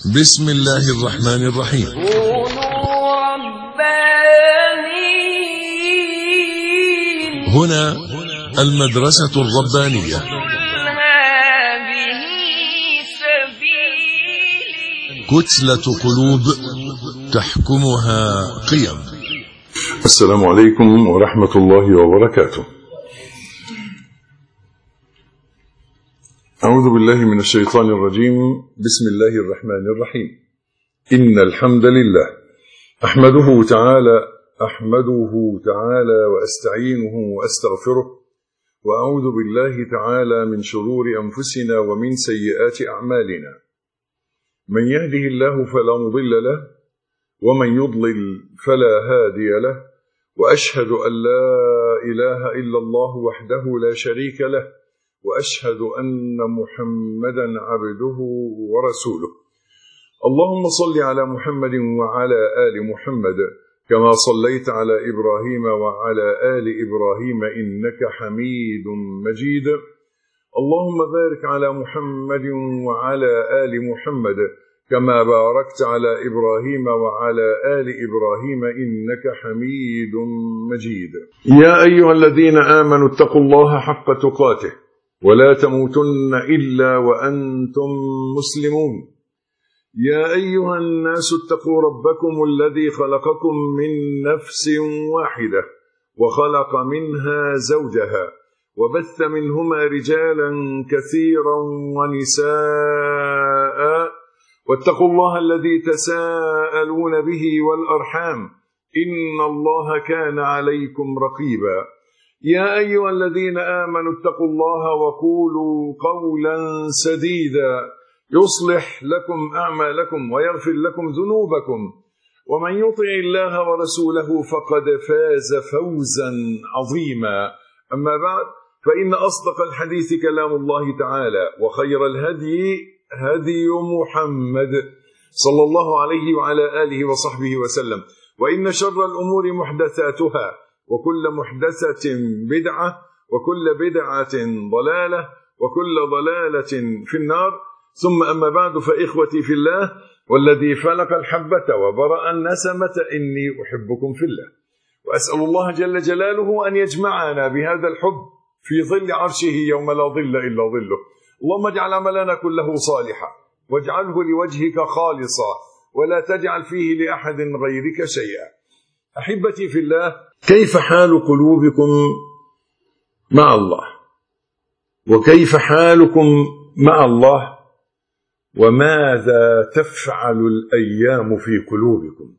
بسم الله الرحمن الرحيم. كونوا ربانيين. هنا المدرسة الربانية. هذه سبيلي. كتلة قلوب تحكمها قيم. السلام عليكم ورحمة الله وبركاته. أعوذ بالله من الشيطان الرجيم. بسم الله الرحمن الرحيم. إن الحمد لله أحمده تعالى وأستعينه وأستغفره، وأعوذ بالله تعالى من شرور أنفسنا ومن سيئات أعمالنا. من يهده الله فلا مضل له، ومن يضلل فلا هادي له، وأشهد أن لا إله إلا الله وحده لا شريك له، وأشهد أن محمدا عبده ورسوله. اللهم صل على محمد وعلى آل محمد كما صليت على إبراهيم وعلى آل إبراهيم إنك حميد مجيد. اللهم بارك على محمد وعلى آل محمد كما باركت على إبراهيم وعلى آل إبراهيم إنك حميد مجيد. يا أيها الذين آمنوا اتقوا الله حق تقاته ولا تموتن إلا وأنتم مسلمون. يا أيها الناس اتقوا ربكم الذي خلقكم من نفس واحدة وخلق منها زوجها وبث منهما رجالا كثيرا ونساء، واتقوا الله الذي تساءلون به والأرحام إن الله كان عليكم رقيبا. يا أيها الذين آمنوا اتقوا الله وقولوا قولا سديدا يصلح لكم أعمالكم ويغفر لكم ذنوبكم، ومن يطع الله ورسوله فقد فاز فوزا عظيما. أما بعد، فإن أصدق الحديث كلام الله تعالى، وخير الهدي هدي محمد صلى الله عليه وعلى آله وصحبه وسلم، وإن شر الأمور محدثاتها، وكل محدثة بدعة، وكل بدعة ضلالة، وكل ضلالة في النار. ثم أما بعد، فإخوتي في الله والذي فلق الحبة وبرأ النسمة إني أحبكم في الله، وأسأل الله جل جلاله أن يجمعنا بهذا الحب في ظل عرشه يوم لا ظل إلا ظله. اللهم اجعل عملنا كله صالحا، واجعله لوجهك خالصا، ولا تجعل فيه لأحد غيرك شيئا. أحبتي في الله، كيف حال قلوبكم مع الله؟ وكيف حالكم مع الله؟ وماذا تفعل الأيام في قلوبكم؟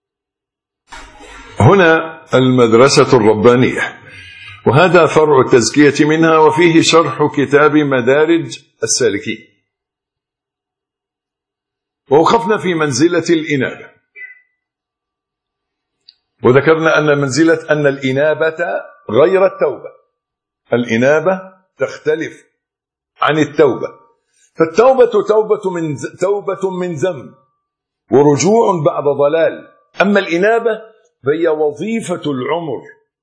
هنا المدرسة الربانية، وهذا فرع التزكية منها، وفيه شرح كتاب مدارج السالكين. ووقفنا في منزلة الإنابة، وذكرنا أن منزلة أن الإنابة غير التوبة. الإنابة تختلف عن التوبة، فالتوبة توبة من ذنب ورجوع بعد ضلال، أما الإنابة فهي وظيفة العمر.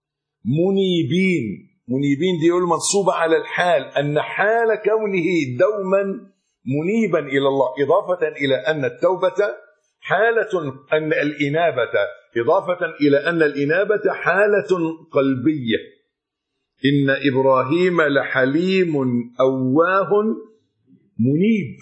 منيبين دي منصوبة على الحال، أن حال كونه دوما منيبا إلى الله، إضافة إلى أن التوبة حالة، أن الإنابة إضافة إلى أن الإنابة حالة قلبية. إن إبراهيم لحليم أواه منيب،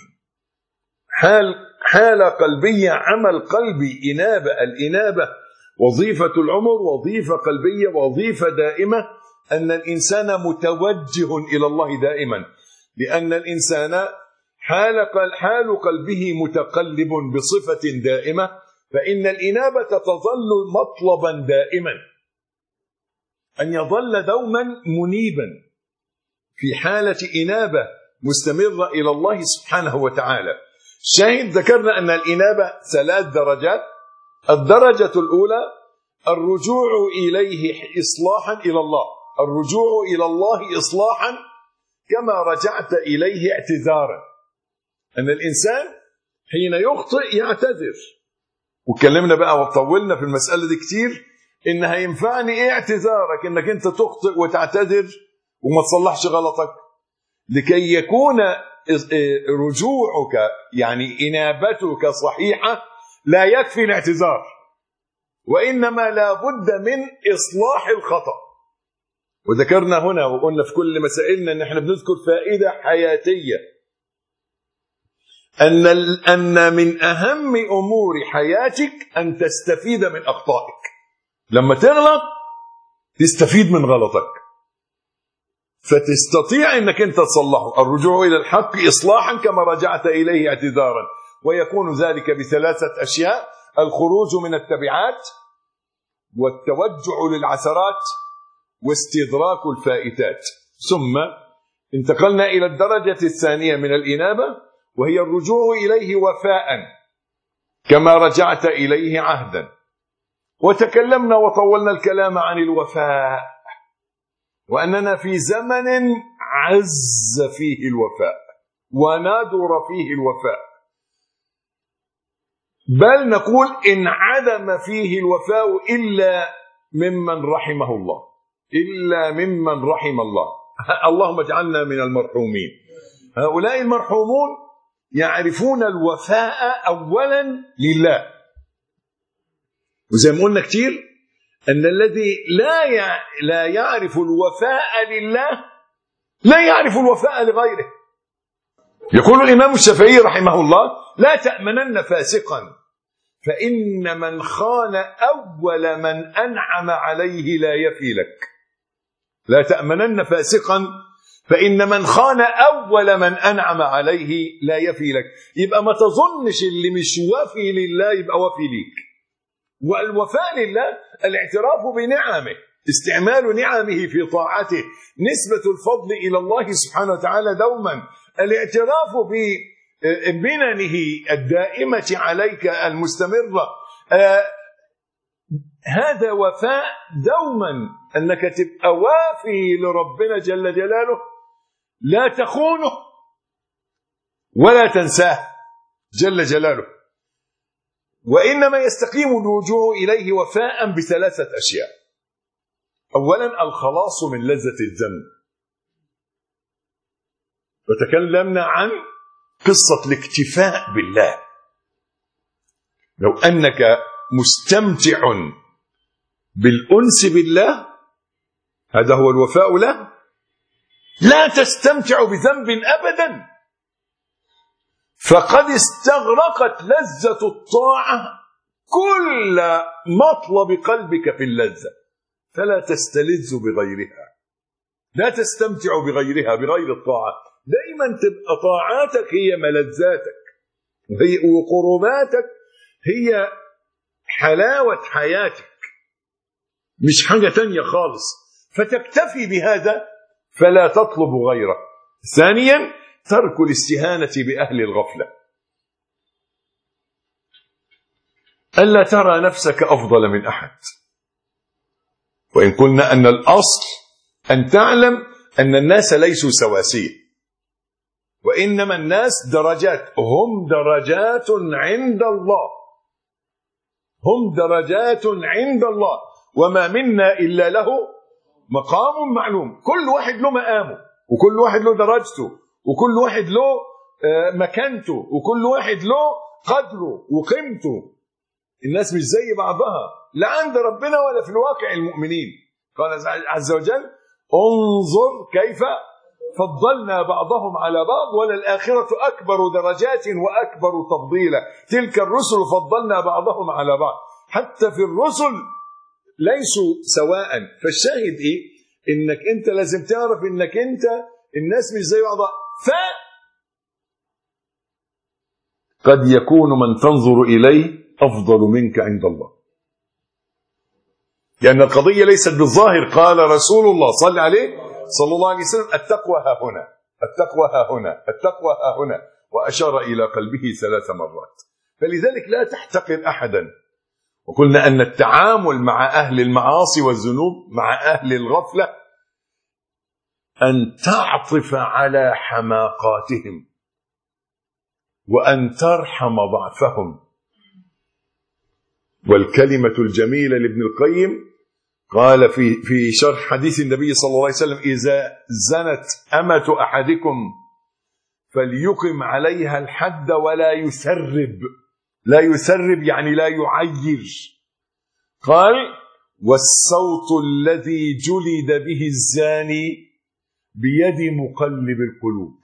حالة قلبية، عمل قلبي، إنابة. الإنابة وظيفة العمر، وظيفة قلبية، وظيفة دائمة، أن الإنسان متوجه إلى الله دائما، لأن الإنسان حال قلبه متقلب بصفة دائمة، فإن الإنابة تظل مطلبا دائما، أن يظل دوما منيبا في حالة إنابة مستمرة إلى الله سبحانه وتعالى. شاهد ذكرنا أن الإنابة 3 درجات. الدرجة الأولى الرجوع إليه إصلاحا إلى الله، الرجوع إلى الله إصلاحا كما رجعت إليه اعتذارا. أن الإنسان حين يخطئ يعتذر، وكلمنا بقى وطولنا في المسألة دي كتير، إنها ينفعني إيه اعتذارك، إنك أنت تخطئ وتعتذر وما تصلحش غلطك، لكي يكون رجوعك يعني إنابتك صحيحة لا يكفي الاعتذار، وإنما لا بد من إصلاح الخطأ. وذكرنا هنا وقلنا في كل مسائلنا أن احنا بنذكر فائدة حياتية، أن من أهم أمور حياتك أن تستفيد من أخطائك. لما تغلط تستفيد من غلطك فتستطيع أنك أنت تصلحه. الرجوع إلى الحق إصلاحا كما رجعت إليه اعتذارا، ويكون ذلك بثلاثة أشياء: الخروج من التبعات، والتوجع للعثرات، واستدراك الفائتات. ثم انتقلنا إلى الدرجة الثانية من الإنابة، وهي الرجوع إليه وفاء كما رجعت إليه عهدا. وتكلمنا وطولنا الكلام عن الوفاء، وأننا في زمن عز فيه الوفاء ونادر فيه الوفاء، بل نقول إن عدم فيه الوفاء إلا ممن رحمه الله، إلا ممن رحم الله. اللهم اجعلنا من المرحومين. هؤلاء المرحومون يعرفون الوفاء أولا لله، وزي ما قلنا كتير أن الذي لا يعرف الوفاء لله لا يعرف الوفاء لغيره. يقول الإمام الشافعي رحمه الله: لا تأمنن فاسقا فإن من خان أول من أنعم عليه لا يفي لك. لا تأمنن فاسقا فإن من خان أول من أنعم عليه لا يفي لك. يبقى ما تظنش اللي مش وفي لله يبقى وفي ليك. والوفاء لله الاعتراف بنعمه، استعمال نعمه في طاعته، نسبة الفضل إلى الله سبحانه وتعالى دوما، الاعتراف بمننه الدائمة عليك المستمرة. هذا وفاء دوما، أنك تبقى وافي لربنا جل جلاله، لا تخونه ولا تنساه جل جلاله. وإنما يستقيم الرجوع إليه وفاء بثلاثة أشياء: أولا الخلاص من لذة الذنب، وتكلمنا عن قصة الاكتفاء بالله. لو أنك مستمتع بالأنس بالله، هذا هو الوفاء له، لا تستمتع بذنب أبدا، فقد استغرقت لذة الطاعة كل مطلب قلبك في اللذة، فلا تستلذ بغيرها، لا تستمتع بغيرها، بغير الطاعة. دائما تبقى طاعاتك هي ملذاتك، وقرباتك هي حلاوة حياتك، مش حاجة تانية خالص، فتكتفي بهذا فلا تطلب غيره. ثانيا ترك الاستهانة بأهل الغفلة، ألا ترى نفسك أفضل من أحد. وإن قلنا أن الأصل أن تعلم أن الناس ليسوا سواسية، وإنما الناس درجات، هم درجات عند الله، هم درجات عند الله، وما منا إلا له مقام معلوم. كل واحد له مقامه، وكل واحد له درجته، وكل واحد له مكانته، وكل واحد له قدره وقيمته. الناس مش زي بعضها، لا عند ربنا ولا في الواقع المؤمنين. قال عز وجل: انظر كيف فضلنا بعضهم على بعض وللآخرة أكبر درجات وأكبر تفضيلا، تلك الرسل فضلنا بعضهم على بعض. حتى في الرسل ليسوا سواء. فالشاهد إيه؟ إنك أنت لازم تعرف إنك أنت الناس مش زي بعضها، قد يكون من تنظر إليه أفضل منك عند الله، لأن القضية ليست بالظاهر. قال رسول الله صلى الله عليه وسلم: التقوى ها هنا، التقوى ها هنا، التقوى ها هنا، وأشار إلى قلبه 3 مرات. فلذلك لا تحتقر أحدا. وقلنا أن التعامل مع أهل المعاصي والذنوب، مع أهل الغفلة، أن تعطف على حماقاتهم وأن ترحم ضعفهم. والكلمة الجميلة لابن القيم قال في شرح حديث النبي صلى الله عليه وسلم: إذا زنت أمة أحدكم فليقم عليها الحد ولا يسرب. لا يسرب يعني لا يعير. قال والصوت الذي جلد به الزاني بيد مقلب القلوب.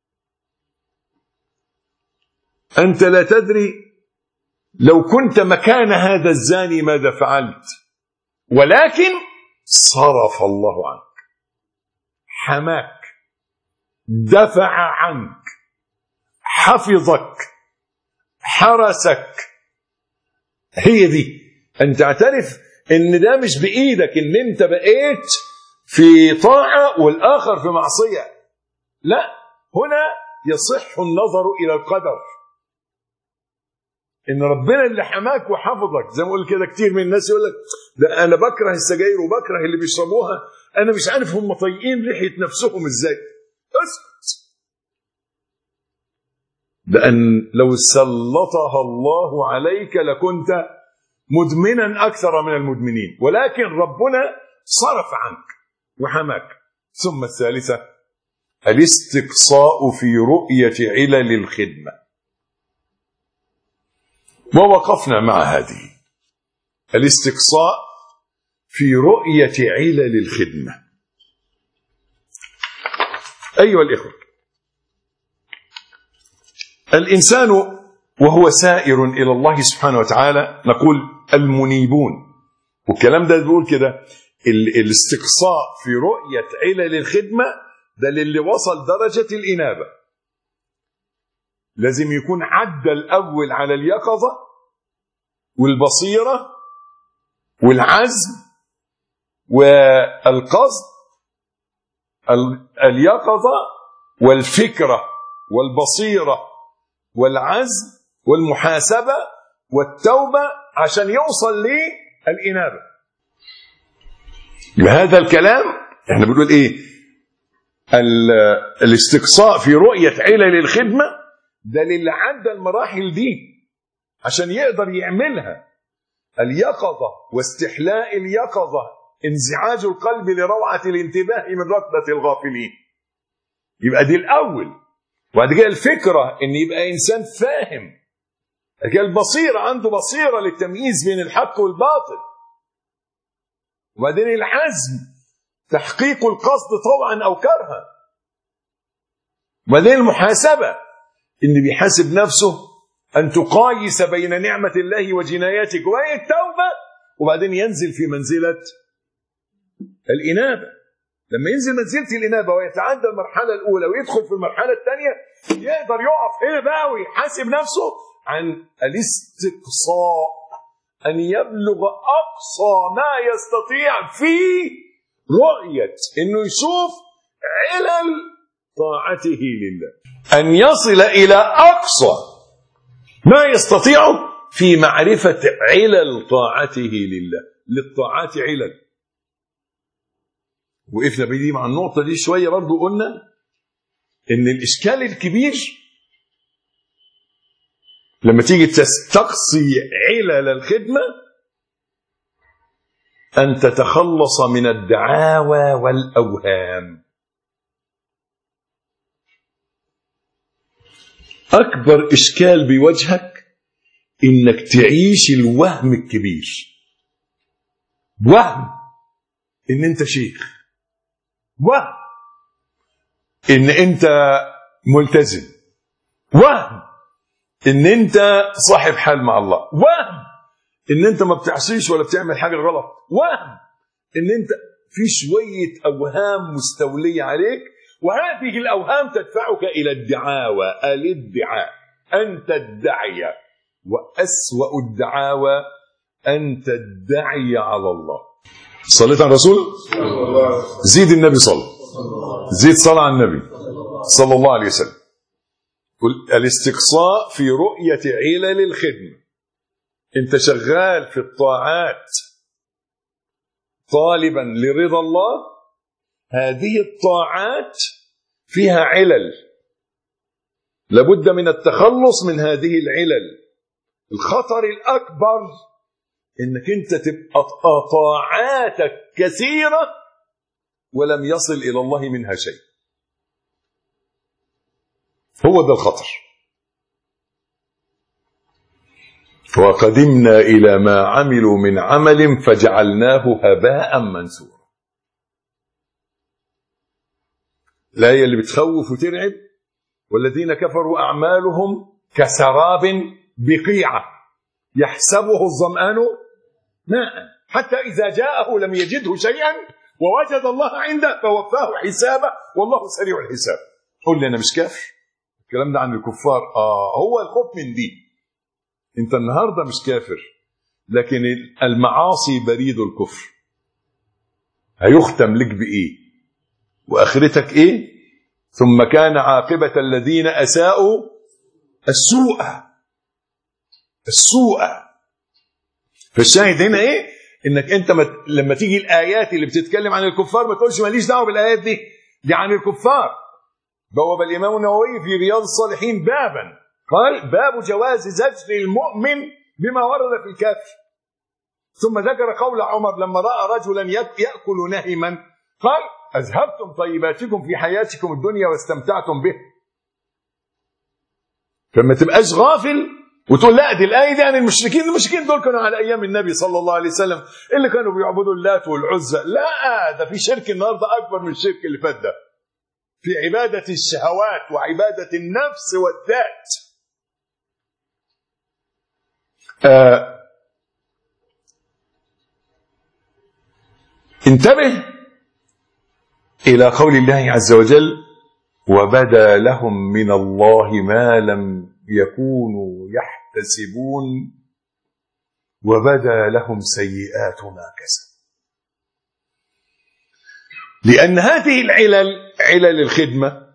أنت لا تدري لو كنت مكان هذا الزاني ماذا فعلت، ولكن صرف الله عنك، حماك، دفع عنك، حفظك، حرسك. هي دي أن تعترف إن ده مش بإيدك، إن أنت بقيت في طاعة والآخر في معصية. لا، هنا يصح النظر إلى القدر، إن ربنا اللي حماك وحفظك. زي ما أقول كده كتير من الناس يقول لك ده أنا بكره السجاير وبكره اللي بيشربوها، أنا مش عارف هم طايقين ريحة نفسهم إزاي. اسكت. لأن لو سلطها الله عليك لكنت مدمنا أكثر من المدمنين، ولكن ربنا صرف عنك وحماك. ثم الثالثة الاستقصاء في رؤية علل الخدمة، ووقفنا مع هذه الاستقصاء في رؤية علل الخدمة. أيها الإخوة، الإنسان وهو سائر إلى الله سبحانه وتعالى نقول المنيبون، والكلام ده بيقول كده الاستقصاء في رؤية علل الخدمة ده للي وصل درجة الإنابة. لازم يكون عدى الأول على اليقظة والبصيرة والعزم والقصد، اليقظة والفكرة والبصيرة والعزم والمحاسبة والتوبة عشان يوصل للإنابة. بهذا الكلام احنا بنقول ايه؟ الاستقصاء في رؤية علل الخدمة ده للي عدى المراحل دي عشان يقدر يعملها. اليقظة واستحلاء اليقظة انزعاج القلب لروعة الانتباه من ركبة الغافلين، يبقى دي الأول. وبعد كده الفكرة ان يبقى إنسان فاهم. بعد كده البصيرة، عنده بصيرة للتمييز بين الحق والباطل. وبعدين العزم، تحقيق القصد طوعا أو كرها. وبعدين المحاسبة، إن بيحاسب نفسه أن تقايس بين نعمة الله وجناياتك، وهي التوبة. وبعدين ينزل في منزلة الإنابة. لما ينزل منزلة الإنابة ويتعدى المرحلة الأولى ويدخل في المرحلة الثانية، يقدر يقف هنا بقى ويحاسب نفسه عن الاستقصاء، أن يبلغ أقصى ما يستطيع في رؤية إنه يشوف علل طاعته لله، أن يصل إلى أقصى ما يستطيع في معرفة علل طاعته لله. للطاعات علل. وقفنا بدي مع النقطة دي شوية برضو، قلنا إن الإشكال الكبير لما تيجي تستقصي علل الخدمة أن تتخلص من الدعاوى والأوهام. أكبر إشكال بوجهك إنك تعيش الوهم الكبير، وهم إن أنت شيخ، وهم إن أنت ملتزم، وهم إن أنت صاحب حال مع الله، وهم إن أنت ما بتعصيش ولا بتعمل حاجة غلط، وهم إن أنت في شوية أوهام مستولية عليك. وهذه الأوهام تدفعك إلى الدعاوى، الادعاء، أن تدعي. وأسوأ الدعاوى أن تدعي على الله. صليت على الرسول، زيد النبي صلى، زيد صلاة على النبي صلى الله عليه وسلم. الاستقصاء في رؤية علل الخدمة. انت شغال في الطاعات طالبا لرضا الله، هذه الطاعات فيها علل، لابد من التخلص من هذه العلل. الخطر الأكبر انك انت تبقى طاعاتك كثيرة ولم يصل إلى الله منها شيء. هو ده الخطر. وقدمنا إلى ما عملوا من عمل فجعلناه هباء منثورا. الآية اللي بتخوف وترعب: والذين كفروا أعمالهم كسراب بقيعة يحسبه الظمآن ماء حتى إذا جاءه لم يجده شيئا ووجد الله عنده فوفاه حسابه والله سريع الحساب. قل لي أنا مش كافر؟ الكلام ده عن الكفار. هو الخوف من دي. انت النهاردة مش كافر، لكن المعاصي بريد الكفر. هيختم لك بإيه وآخرتك إيه؟ ثم كان عاقبة الذين أساءوا السوء. فالشاهد هنا إيه؟ إنك أنت لما تيجي الآيات اللي بتتكلم عن الكفار ما تقولش ماليش دعوة بالآيات دي عن الكفار. بواب الإمام النووي في رياض الصالحين بابا قال: باب جواز زجر المؤمن بما ورد في الكافر. ثم ذكر قول عمر لما رأى رجلا يأكل نهما قال: أذهبتم طيباتكم في حياتكم الدنيا واستمتعتم به. فما تبقاش غافل وتقول لا دي الآية دي عن المشركين دول كانوا على أيام النبي صلى الله عليه وسلم اللي كانوا بيعبدوا اللات والعزى. لا، ده في شرك النهارده أكبر من الشرك اللي فات ده، في عبادة الشهوات وعبادة النفس والذات. انتبه إلى قول الله عز وجل: وبدا لهم من الله ما لم يكونوا يحتسبون وبدا لهم سيئات ما كسبوا. لأن هذه العلل، علل الخدمة،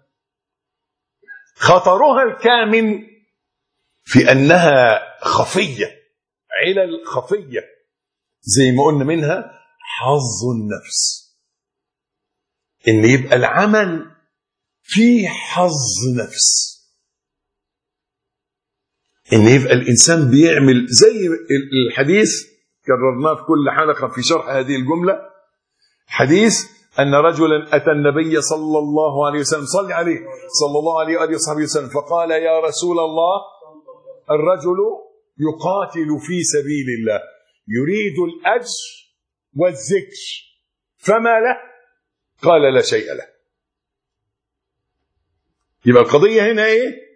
خطرها الكامن في أنها خفية، علل خفية زي ما قلنا منها حظ النفس، إن يبقى العمل فيه حظ نفس، إن يبقى الإنسان بيعمل زي الحديث كررناه في كل حلقة في شرح هذه الجملة. حديث أن رجلا أتى النبي صلى الله عليه وسلم، صلى عليه صلى الله عليه وآله وصحبه وسلم، فقال: يا رسول الله، الرجل يقاتل في سبيل الله يريد الأجر والذكر فما له؟ قال: لا شيء له. يبقى القضية هنا إيه؟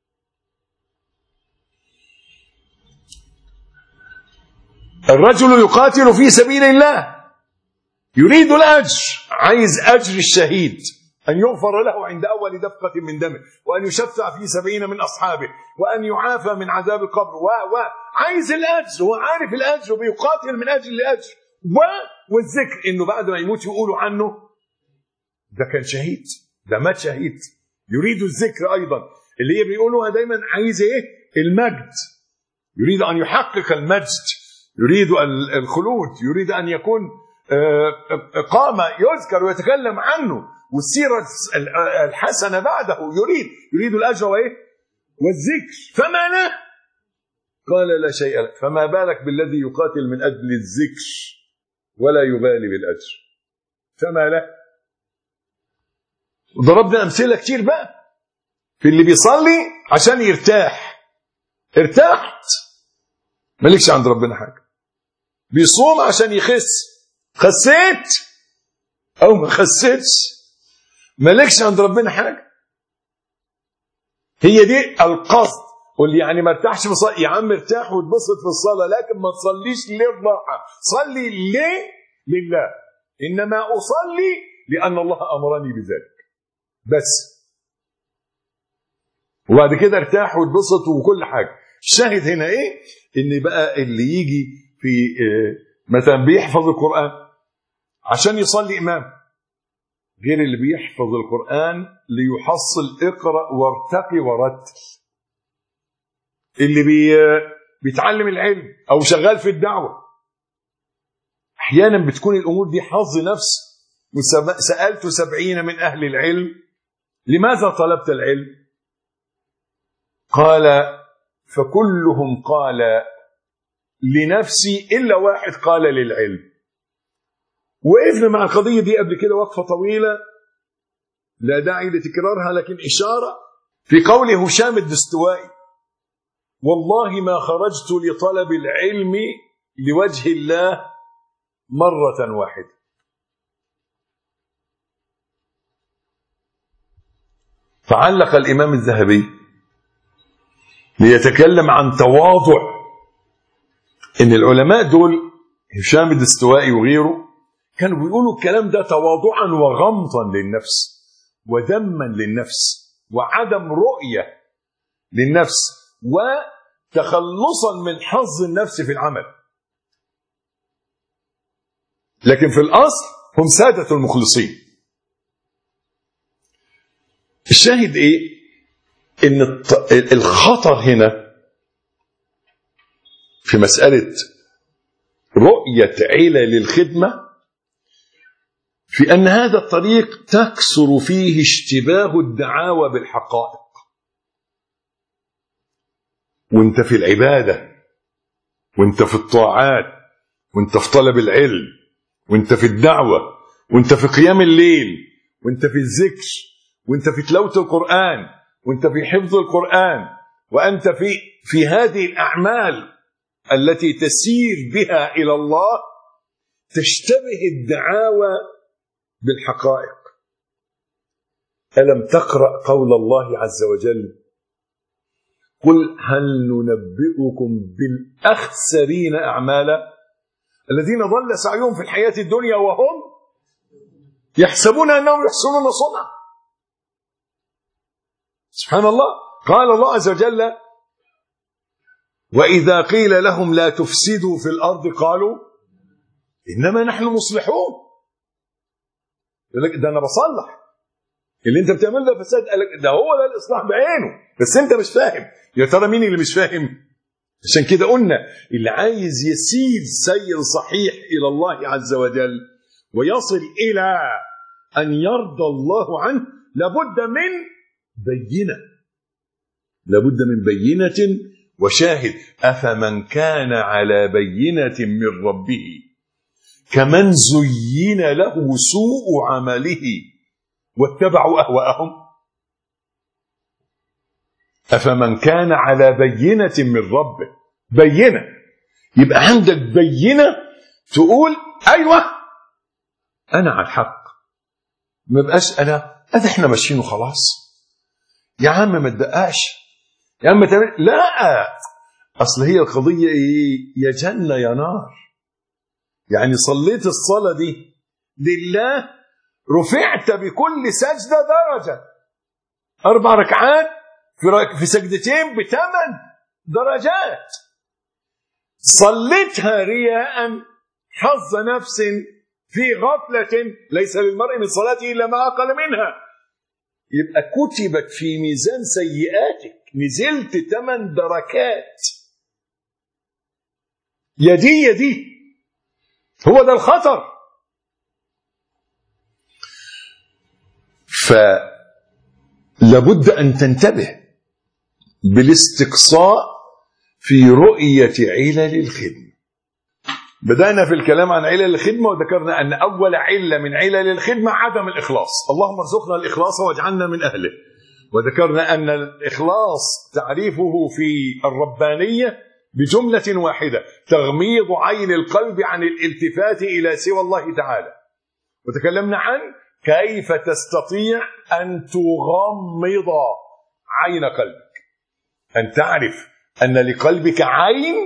الرجل يقاتل في سبيل الله يريد الأجر، عايز أجر الشهيد، أن يغفر له عند أول دفقة من دمه، وأن يشفع في 70 من أصحابه، وأن يعافى من عذاب القبر، عايز الأجر، هو عارف الأجر وبيقاتل من أجل الأجر، والذكر إنه بعد ما يموت يقولوا عنه ده كان شهيد، ده مات شهيد. يريد الذكر أيضا اللي هي بيقولوها دايما، عايز إيه؟ المجد، يريد أن يحقق المجد، يريد الخلود، يريد أن يكون قام يذكر ويتكلم عنه والسيرة الحسنة بعده، يريد الأجر وإيه؟ والذكر فما له؟ قال: لا شيء له. فما بالك بالذي يقاتل من أجل الذكر ولا يبالي بالأجر؟ فما له؟ ضربنا أمثلة كتير بقى في اللي بيصلي عشان يرتاح، ارتحت مالكش عند ربنا حاجة. بيصوم عشان يخس، خسيت أو ما خسيتش مالكش عند ربنا حاجة. هي دي القصد. قل يعني ما ارتاحش في الصلاة، يا عم ارتاح وتبسط في الصلاة، لكن ما تصليش للراحة، صلي لله. إنما أصلي لأن الله أمرني بذلك بس، وبعد كده ارتاح وتبسط وكل حاجة. الشاهد هنا إيه؟ إن بقى اللي يجي في مثلا بيحفظ القرآن عشان يصلي إمام، غير اللي بيحفظ القرآن ليحصل اقرأ وارتقي ورتل، اللي بيتعلم العلم أو شغال في الدعوة. أحيانا بتكون الأمور دي حظ نفس. سألت 70 من أهل العلم: لماذا طلبت العلم؟ قال: فكلهم قال لنفسي إلا واحد قال للعلم. وقفنا مع القضية دي قبل كده وقفة طويلة لا داعي لتكرارها، لكن إشارة في قول هشام الدستوائي: والله ما خرجت لطلب العلم لوجه الله مرة واحدة. فعلق الإمام الذهبي ليتكلم عن تواضع، إن العلماء دول هشام الدستوائي وغيره كانوا بيقولوا الكلام ده تواضعا وغمطا للنفس وذما للنفس وعدم رؤية للنفس وتخلصا من حظ النفس في العمل. لكن في الأصل هم سادة المخلصين. الشاهد إيه؟ إن الخطر هنا في مسألة رؤية علل الخدمة في أن هذا الطريق تكسر فيه اشتباه الدعاوى بالحقائق. وانت في العبادة، وانت في الطاعات، وانت في طلب العلم، وانت في الدعوة، وانت في قيام الليل، وانت في الذكر، وانت في تلاوة القرآن، وانت في حفظ القرآن، وانت في هذه الأعمال التي تسير بها إلى الله، تشتبه الدعاوى بالحقائق. ألم تقرأ قول الله عز وجل: قل هل ننبئكم بالأخسرين أعمالا الذين ضل سعيهم في الحياة الدنيا وهم يحسبون أنهم يحسنون صنعا. سبحان الله. قال الله عز وجل: وإذا قيل لهم لا تفسدوا في الأرض قالوا إنما نحن مصلحون. ده أنا بصلح، اللي أنت بتعمله ده فساد. ده هو ده الإصلاح بعينه، بس أنت مش فاهم. يا ترى مين اللي مش فاهم؟ عشان كده قلنا اللي عايز يسير سير صحيح إلى الله عز وجل ويصل إلى أن يرضى الله عنه لابد من بينة وشاهد. أفمن كان على بينة من ربه كمن زين له سوء عمله واتبعوا أهواءهم. أفمن كان على بينة من ربه، بينة، يبقى عندك بينة تقول أيوة أنا على الحق، ما بقاش أنا إحنا ماشيين وخلاص. يا عم ما تدقاش، يا عم لا، أصل هي القضية إيه؟ يا جنة يا نار. يعني صليت الصلاة دي لله، رفعت بكل سجدة درجة. 4 ركعات في سجدتين ب8 درجات. صليتها رياء حظ نفس في غفلة ليس للمرء من صلاته إلا ما أقل منها، يبقى كتبت في ميزان سيئاتك، نزلت 8 دركات. يا دي هو ده الخطر. فلابد أن تنتبه بالاستقصاء في رؤية علل الخدمة. بدأنا في الكلام عن علل الخدمة وذكرنا أن أول علة من علل الخدمة عدم الإخلاص. اللهم ارزقنا الإخلاص واجعلنا من أهله. وذكرنا أن الإخلاص تعريفه في الربانية بجملة واحدة: تغميض عين القلب عن الالتفات إلى سوى الله تعالى. وتكلمنا عن كيف تستطيع أن تغمض عين قلبك، أن تعرف أن لقلبك عين.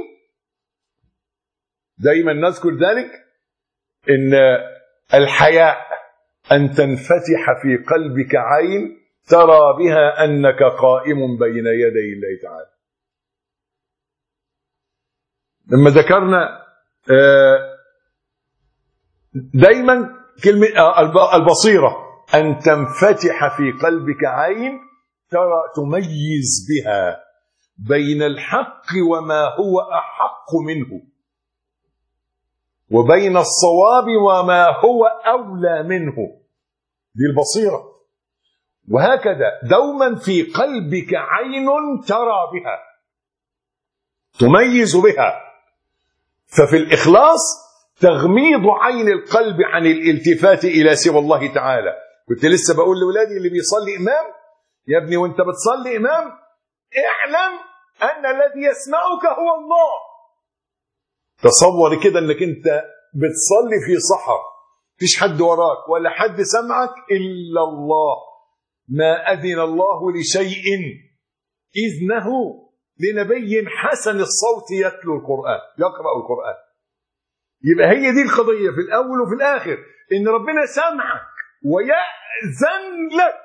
دائما نذكر ذلك، إن الحياء أن تنفتح في قلبك عين ترى بها أنك قائم بين يدي الله تعالى. لما ذكرنا دائما كلمة البصيرة، أن تنفتح في قلبك عين ترى تميز بها بين الحق وما هو أحق منه، وبين الصواب وما هو أولى منه. دي البصيرة. وهكذا دوما في قلبك عين ترى بها، تميز بها. ففي الإخلاص تغميض عين القلب عن الالتفات إلى سوى الله تعالى. كنت لسه بقول لأولادي اللي بيصلي إمام يا ابني وانت بتصلي إمام اعلم أن الذي يسمعك هو الله. تصور كده انك انت بتصلي في صحراء، مفيش حد وراك ولا حد سمعك إلا الله. ما أذن الله لشيء إذنه لنبي حسن الصوت يتلو القرآن، يقرأ القرآن. يبقى هي دي القضية في الأول وفي الآخر، إن ربنا سمعك ويأذن لك.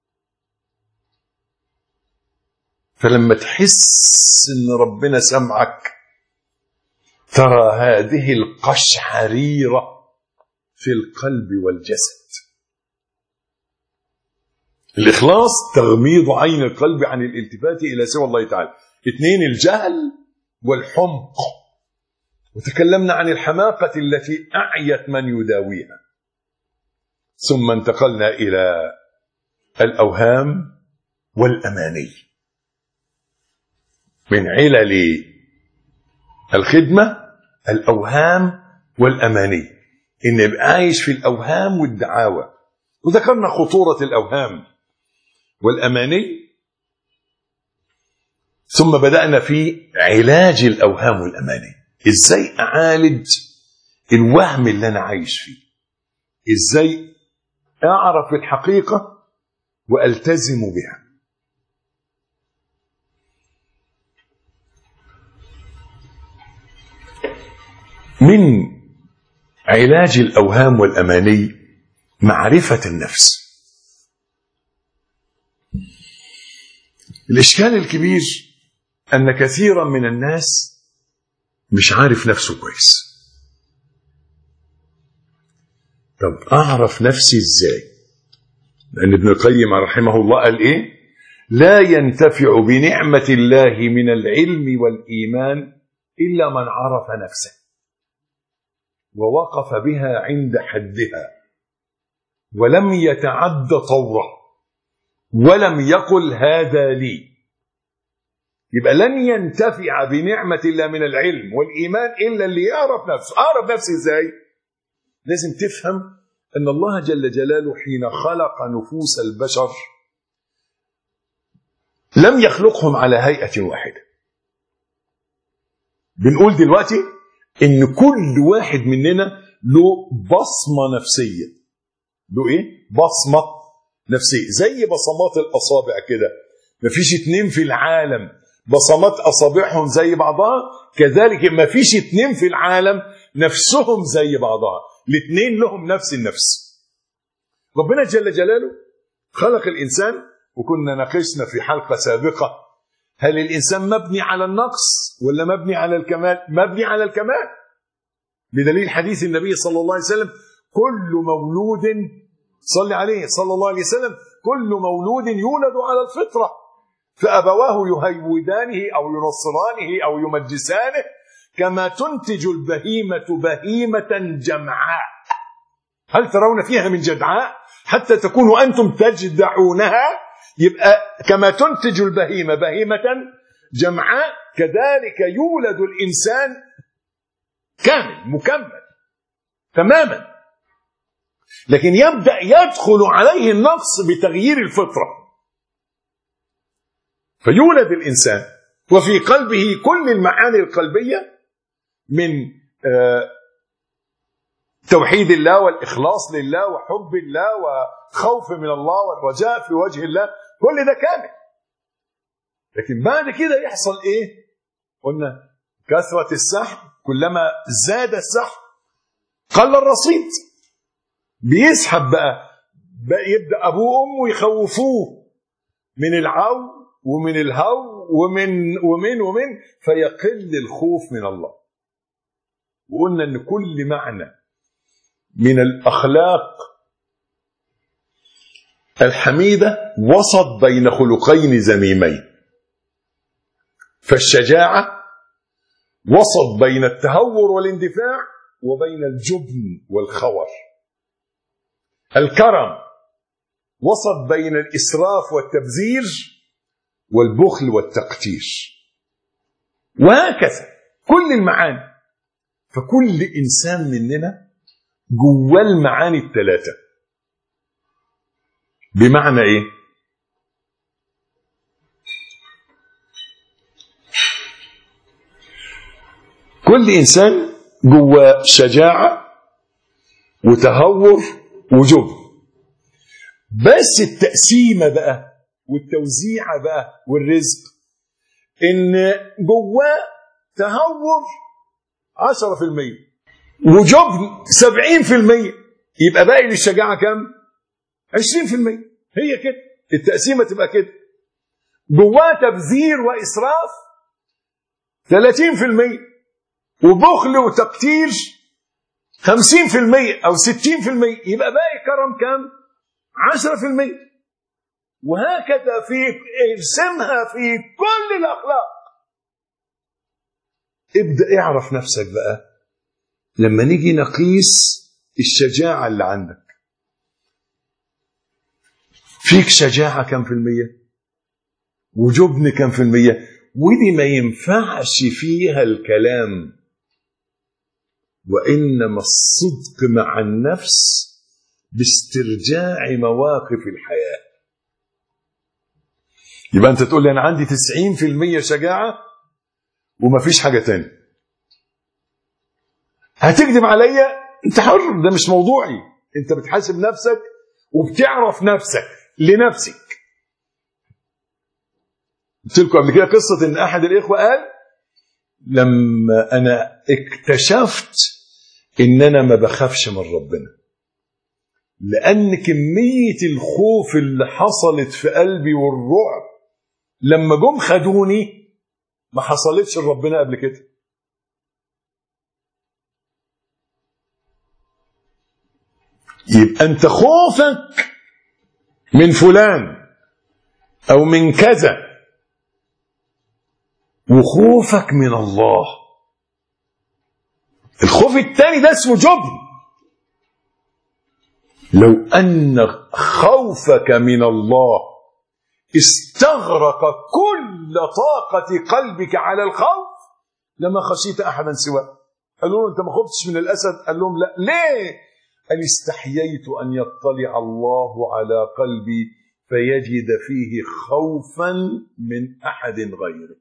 فلما تحس إن ربنا سمعك ترى هذه القشعريرة في القلب والجسد. الإخلاص تغميض عين القلب عن الالتفات إلى سوى الله تعالى. 2 الجهل والحمق، وتكلمنا عن الحماقة التي أعيت من يداويها. ثم انتقلنا إلى الأوهام والأماني. من علل الخدمة الأوهام والأماني، إن يبقى عايش في الأوهام والدعاوى. وذكرنا خطورة الأوهام والأماني، ثم بدأنا في علاج الأوهام والأماني. إزاي أعالج الوهم اللي أنا عايش فيه؟ إزاي أعرف الحقيقة وألتزم بها؟ من علاج الأوهام والأماني معرفة النفس. الإشكال الكبير أن كثيرا من الناس مش عارف نفسه كويس. طب أعرف نفسي إزاي؟ لأن ابن القيم رحمه الله قال إيه؟ لا ينتفع بنعمة الله من العلم والإيمان إلا من عرف نفسه ووقف بها عند حدها ولم يتعد طوره ولم يقل هذا لي. يبقى لن ينتفع بنعمة الله من العلم والإيمان إلا اللي يعرف نفسه. أعرف نفسي إزاي؟ لازم تفهم أن الله جل جلاله حين خلق نفوس البشر لم يخلقهم على هيئة واحدة. بنقول دلوقتي إن كل واحد مننا له بصمة نفسية. له إيه؟ بصمة نفسية، زي بصمات الأصابع كده. مفيش 2 في العالم بصمات أصابعهم زي بعضها، كذلك مفيش 2 في العالم نفسهم زي بعضها. الاثنين لهم نفس النفس. ربنا جل جلاله خلق الإنسان، وكنا ناقشنا في حلقة سابقة هل الإنسان مبني على النقص ولا مبني على الكمال؟ مبني على الكمال، بدليل حديث النبي صلى الله عليه وسلم كل مولود صلى عليه صلى الله عليه وسلم كل مولود يولد على الفطرة فأبواه يهودانه أو ينصرانه أو يمجسانه كما تنتج البهيمة بهيمة جمعاء هل ترون فيها من جدعاء حتى تكونوا أنتم تجدعونها. يبقى كما تنتج البهيمة بهيمة جمعاء كذلك يولد الإنسان كامل مكمل تماما، لكن يبدأ يدخل عليه النقص بتغيير الفطرة. فيولد الإنسان وفي قلبه كل المعاني القلبية من توحيد الله والإخلاص لله وحب الله وخوف من الله والرجاء في وجه الله، كل ده كامل. لكن بعد كده يحصل إيه؟ قلنا كثرة السحب، كلما زاد السحب قل الرصيد. بيسحب بقى يبدأ أبوه وأمه يخوفوه من العو ومن الهو ومن فيقل الخوف من الله. وقلنا أن كل معنى من الأخلاق الحميدة وسط بين خلقين ذميمين. فالشجاعة وسط بين التهور والاندفاع وبين الجبن والخور. الكرم وسط بين الإسراف والتبذير والبخل والتقتير، وهكذا كل المعاني. فكل إنسان مننا جوه المعاني الثلاثة. بمعنى إيه؟ كل إنسان جوه شجاعة وتهور وجبن، بس التقسيمة بقى والتوزيعة بقى والرزق إن جواه تهور 10% وجبن 70%، يبقى باقي للشجاعة كام؟ 20%. هي كده التقسيمة تبقى كده. جواه تبذير وإسراف 30% وبخل وتقتير 50% أو 60%، يبقى باقي كرم كام؟ 10%. وهكذا ارسمها في كل الأخلاق. ابدأ اعرف نفسك بقى لما نيجي نقيس الشجاعة اللي عندك. فيك شجاعة كم في المية؟ وجبن كم في المية؟ ودي ما ينفعش فيها الكلام، وإنما الصدق مع النفس باسترجاع مواقف الحياة. يبقى أنت تقول لي أنا عندي 90% شجاعة وما فيش حاجة تاني، هتكذب عليا؟ أنت حر، ده مش موضوعي. أنت بتحاسب نفسك وبتعرف نفسك لنفسك. قلت لكم قبل كده قصة إن أحد الإخوة قال لما أنا اكتشفت إن أنا ما بخافش من ربنا، لأن كمية الخوف اللي حصلت في قلبي والرعب لما جم خدوني ما حصلتش لربنا قبل كده. يبقى أنت خوفك من فلان أو من كذا، وخوفك من الله. الخوف الثاني ده اسمه جبن. لو أن خوفك من الله استغرق كل طاقة قلبك على الخوف لما خشيت أحدا سواه. قالوا له أنت ما خفتش من الأسد؟ قال لهم لا. ليه؟ قال استحييت أن يطلع الله على قلبي فيجد فيه خوفا من أحد غيره.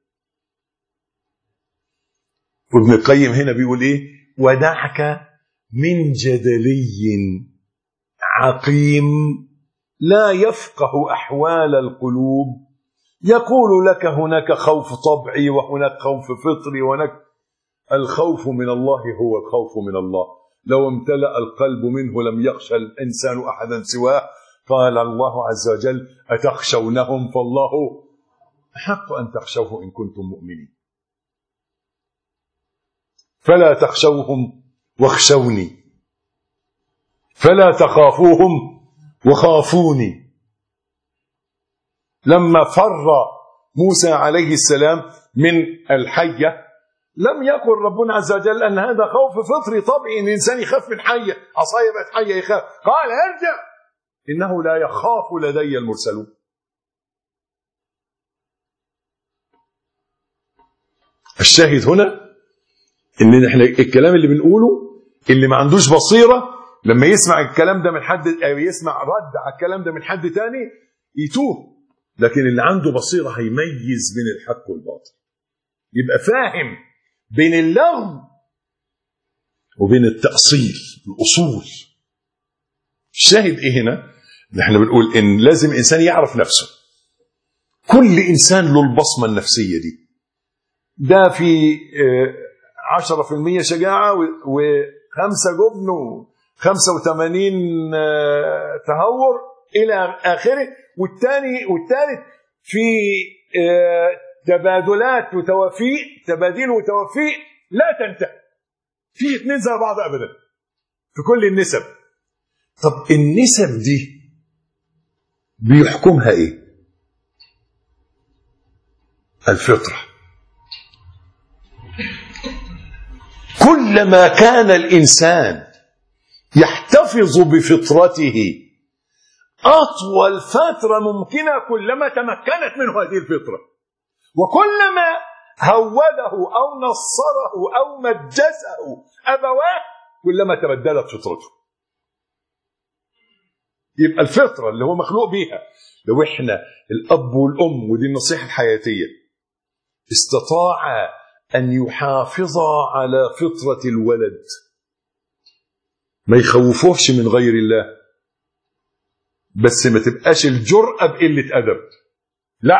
وابن القيم هنا بيقول إيه؟ ودعك من جدلي عقيم لا يفقه أحوال القلوب يقول لك هناك خوف طبعي وهناك خوف فطري وهناك. الخوف من الله هو الخوف من الله. لو امتلأ القلب منه لم يخشى الإنسان أحدا سواه. قال الله عز وجل أتخشونهم فالله أحق أن تخشوه إن كنتم مؤمنين. فلا تخشوهم واخشوني فلا تخافوهم وخافوني. لما فر موسى عليه السلام من الحية لم يقل ربنا عز وجل أن هذا خوف فطري طبيعي، إن الإنسان يخاف من حية، عصاية بقت حية يخاف. قال ارجع إنه لا يخاف لدي المرسلون. الشاهد هنا إن احنا الكلام اللي بنقوله اللي ما عندوش بصيرة لما يسمع الكلام ده من حد أو يسمع رد على الكلام ده من حد تاني يتوه، لكن اللي عنده بصيرة هيميز بين الحق والباطل، يبقى فاهم بين اللغو وبين التأصيل الأصول. الشاهد إيه هنا؟ نحن بنقول إن لازم إنسان يعرف نفسه. كل إنسان له البصمة النفسية دي. ده في 10% شجاعة و5 جبن و85 تهور إلى آخره. والثالث في تبادلات وتوافيق، تباديل وتوافيق لا تنتهي. في 2 زي بعض أبدا في كل النسب. طب النسب دي بيحكمها إيه؟ الفطرة. كلما كان الإنسان يحتفظ بفطرته أطول فترة ممكنة كلما تمكنت منه هذه الفطرة، وكلما هوده أو نصره أو مجزه أبواه كلما تبدلت فطرته. يبقى الفطرة اللي هو مخلوق بيها، لو احنا الأب والأم، ودي النصيحة الحياتية، استطاع أن يحافظ على فطرة الولد، ما يخوفوهش من غير الله، بس ما تبقاش الجرأة بقلة أدب، لا،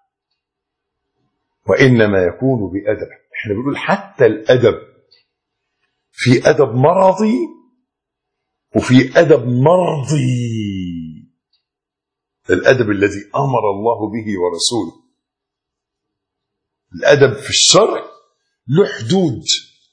وإنما يكون بأدب. احنا بنقول حتى الأدب في أدب مرضي وفي أدب مرضي. الأدب الذي أمر الله به ورسوله، الأدب في الشرع له حدود.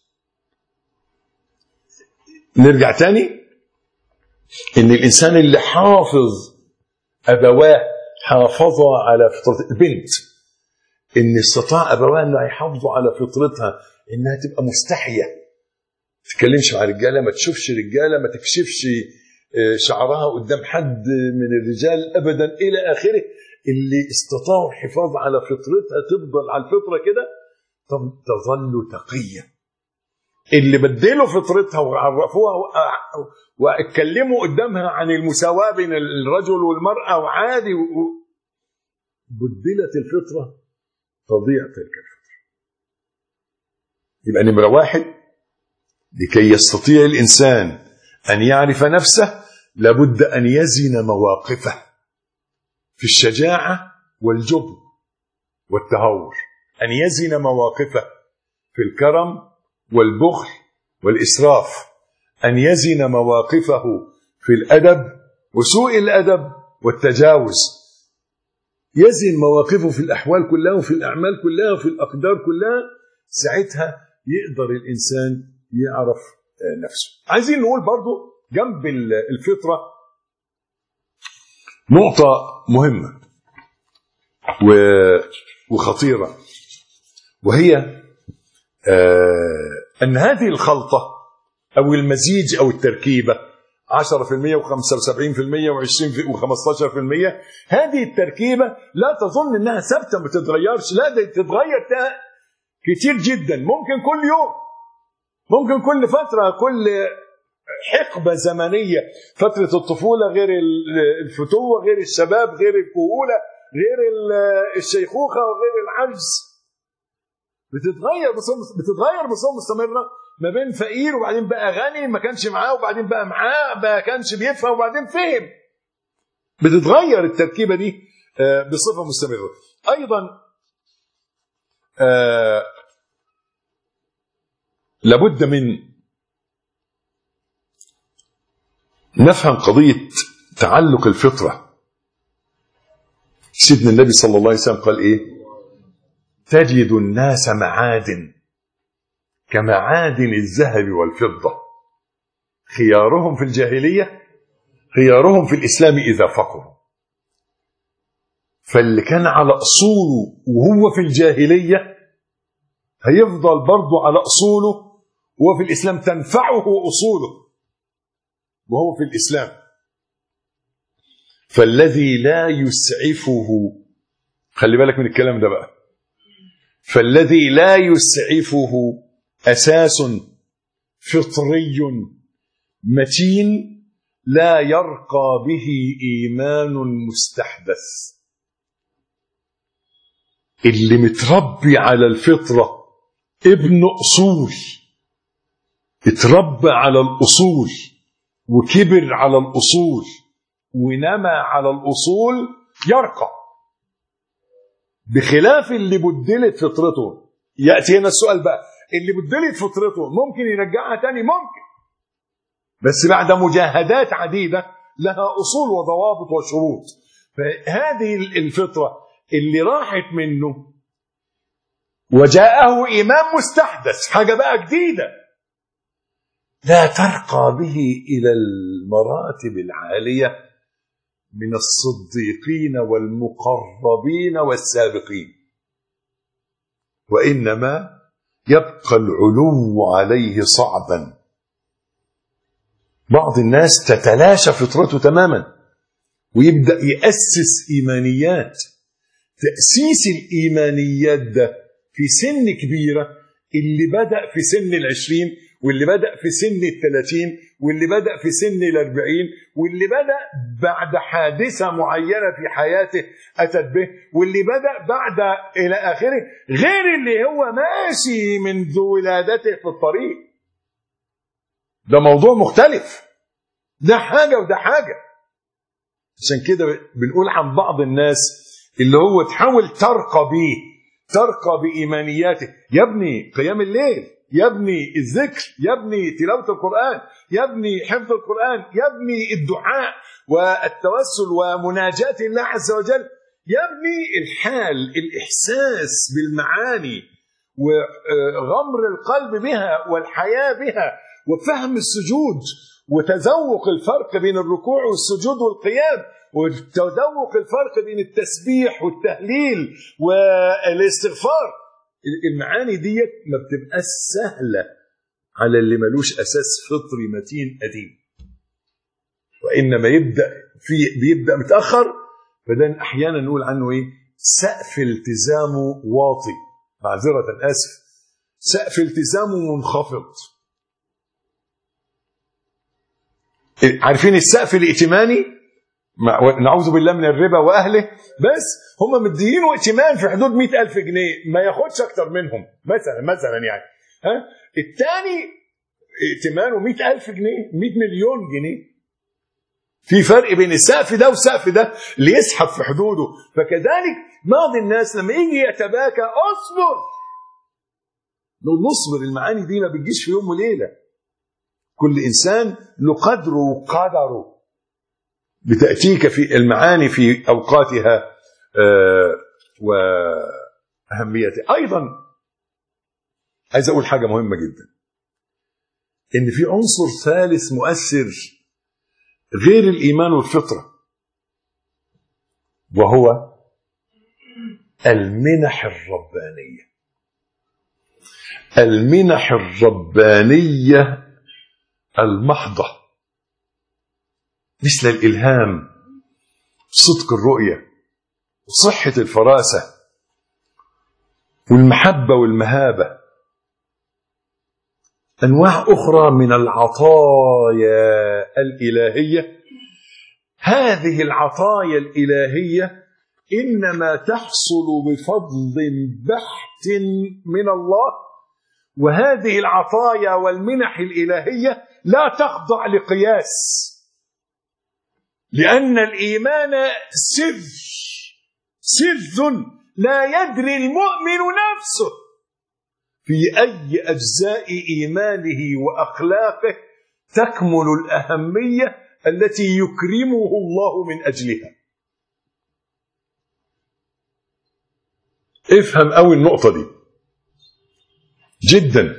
نرجع تاني، إن الإنسان اللي حافظ أبواه حافظا على فطرة البنت، إن استطاع أبواه أنه يحافظوا على فطرتها، إنها تبقى مستحية، ما تتكلمش مع رجالة، ما تشوفش رجالة، ما تكشفش شعرها قدام حد من الرجال أبدا إلى آخره. اللي استطاعوا الحفاظ على فطرتها تفضل على الفطرة كده تظل تقية. اللي بدلوا فطرتها وعرفوها واتكلموا قدامها عن المساواة بين الرجل والمرأة وعادي بدلت الفطرة تضيع تلك الفطرة. يبقى نمرة واحد، لكي يستطيع الإنسان أن يعرف نفسه لابد أن يزن مواقفه في الشجاعة والجبن والتهور، أن يزن مواقفه في الكرم والبخل والإسراف، أن يزن مواقفه في الأدب وسوء الأدب والتجاوز، يزن مواقفه في الأحوال كلها وفي الأعمال كلها وفي الأقدار كلها. ساعتها يقدر الإنسان يعرف نفسه. عايزين نقول برضو جنب الفطرة نقطة مهمة وخطيرة، وهي أن هذه الخلطة أو المزيج أو التركيبة 10% و75% و20% و15%، هذه التركيبة لا تظن أنها ثابتة ما تتغيرش، لا، ده تتغير كتير جدا، ممكن كل يوم، ممكن كل فترة، كل حقبة زمنية، فترة الطفولة غير الفتوة غير الشباب غير الكهولة غير الشيخوخة وغير العجز، بتتغير بصورة مستمرة، ما بين فقير وبعدين بقى غني ما كانش معاه وبعدين بقى معاه، ما كانش بيفهم وبعدين فهم، بتتغير التركيبة دي بصفة مستمرة. أيضا لابد من نفهم قضية تعلق الفطرة. سيدنا النبي صلى الله عليه وسلم قال إيه؟ تجد الناس معادن كمعادن الذهب والفضة، خيارهم في الجاهلية خيارهم في الإسلام إذا فقهوا. فاللي كان على أصوله وهو في الجاهلية هيفضل برضو على أصوله وهو في الإسلام، تنفعه أصوله وهو في الإسلام. فالذي لا يسعفه، خلي بالك من الكلام ده بقى، فالذي لا يسعفه أساس فطري متين لا يرقى به إيمان مستحدث. اللي متربي على الفطرة ابن أصول، اتربى على الأصول وكبر على الأصول ونمى على الأصول يرقى، بخلاف اللي بدلت فطرته. يأتي هنا السؤال بقى، اللي بدلت فطرته ممكن يرجعها تاني؟ ممكن، بس بعد مجاهدات عديدة لها أصول وضوابط وشروط. فهذه الفطرة اللي راحت منه وجاءه إيمان مستحدث، حاجة بقى جديدة، لا ترقى به إلى المراتب العالية من الصديقين والمقربين والسابقين، وإنما يبقى العلو عليه صعبا. بعض الناس تتلاشى فطرته تماما ويبدأ يأسس إيمانيات. تأسيس الإيمانيات ده في سن كبيرة اللي بدأ في سن 20 واللي بدأ في سن 30 واللي بدأ في سن 40 واللي بدأ بعد حادثة معينة في حياته أتت به واللي بدأ بعد إلى آخره، غير اللي هو ماشي منذ ولادته في الطريق. ده موضوع مختلف، ده حاجة وده حاجة. عشان كده بنقول عن بعض الناس اللي هو تحاول ترقى بإيمانياته. يا ابني قيام الليل، يا ابني الذكر، يا ابني تلاوة القرآن، يا ابني حفظ القرآن، يا ابني الدعاء والتوسل ومناجاة الله عز وجل، يا ابني الحال، الإحساس بالمعاني وغمر القلب بها والحياة بها وفهم السجود وتذوق الفرق بين الركوع والسجود والقيام وتذوق الفرق بين التسبيح والتهليل والاستغفار. المعاني ديت ما بتبقاش سهلة على اللي ملوش أساس فطري متين قديم، وإنما بيبدأ متأخر. فده أحيانا نقول عنه إيه؟ سقف التزامه واطي، معذرة آسف، سقف التزامه منخفض. عارفين السقف الائتماني؟ نعوذ بالله من الربا وأهله، بس هم مدينه ائتمان في حدود 100,000 جنيه، ما ياخدش أكتر منهم مثلا يعني. الثاني ائتمانه 100,000 جنيه، 100 مليون جنيه. في فرق بين السقف ده والسقف ده اللي يسحب في حدوده. فكذلك بعض الناس لما يجي يتباكى اصبر، نقول نصبر. المعاني دي ما بتجيش في يوم وليلة، كل إنسان له قدره وقدره، بتأتيك في المعاني في أوقاتها وأهميتها. أيضا عايز أقول حاجة مهمة جدا، إن في عنصر ثالث مؤثر غير الإيمان والفطرة، وهو المنح الربانية. المنح الربانية المحضة، مثل الإلهام، صدق الرؤية، وصحة الفراسة، والمحبة والمهابة. أنواع أخرى من العطايا الإلهية. هذه العطايا الإلهية إنما تحصل بفضل بحت من الله، وهذه العطايا والمنح الإلهية لا تخضع لقياس، لأن الإيمان سر لا يدري المؤمن نفسه في أي أجزاء إيمانه وأخلاقه تكمن الأهمية التي يكرمه الله من أجلها. افهم أوي النقطة دي جدا.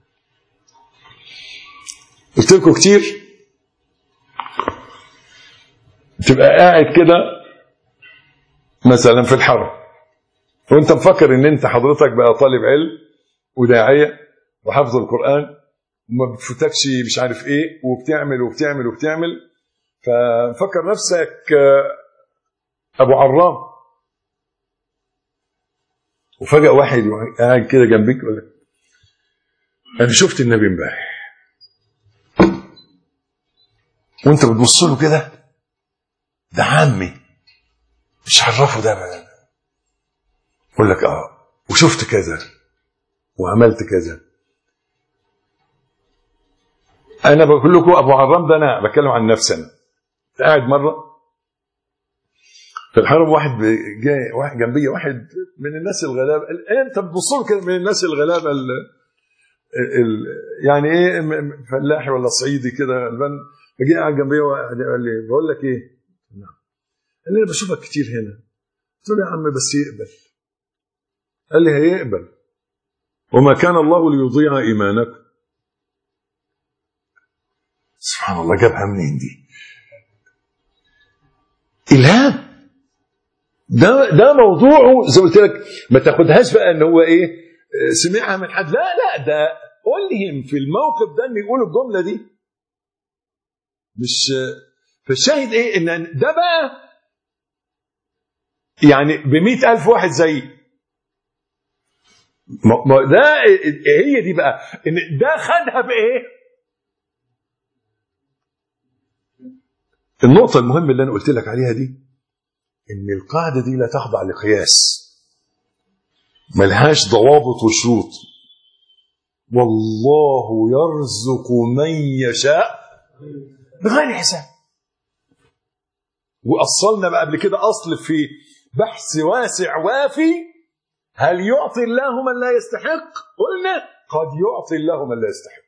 قلت لكم كتير، تبقى قاعد كده مثلا في الحرم وانت مفكر ان انت حضرتك بقى طالب علم وداعية وحفظ القرآن وما بتفوتكش مش عارف ايه، وبتعمل فمفكر نفسك ابو عرام، وفجأة واحد قاعد كده جنبك يقول لك انا شفت النبي امبارح، وانت بتبص له كده، ده عمي مش عرفه ده بقى. يقول لك وشفت كذا وعملت كذا. انا بقول لكم ابو عرام ده انا بتكلم عن نفسي. انا قاعد مره في الحرم، واحد جنبي، واحد من الناس الغلابه. انت بتبص له كده من الناس الغلابه يعني ايه، فلاحي ولا صعيدي كده غلبان. فجي قاعد جنبي وقال لي بقول لك ايه؟ نعم. قال لي انا بشوفك كتير هنا. قلت له يا عم بس يقبل. قال لي هيقبل، وما كان الله ليضيع ايمانكم. سبحان الله، جابها منين دي؟ الهام. ده موضوعه زي ما قلت لك، ما تاخدهاش بقى ان هو ايه سمعها من حد، لا ده قولهم في الموقف ده ان يقولوا الجمله دي. مش فالشاهد ايه، ان ده بقى يعني ب100,000 واحد زي ده هي دي بقى، ان ده خدها بايه؟ النقطة المهمة اللي انا قلت لك عليها دي، ان القاعدة دي لا تخضع لقياس، ملهاش ضوابط وشروط. والله يرزق من يشاء بغير حساب. وأصلنا بقى قبل كده أصل في بحث واسع وافي: هل يعطي الله من لا يستحق؟ قلنا قد يعطي الله من لا يستحق،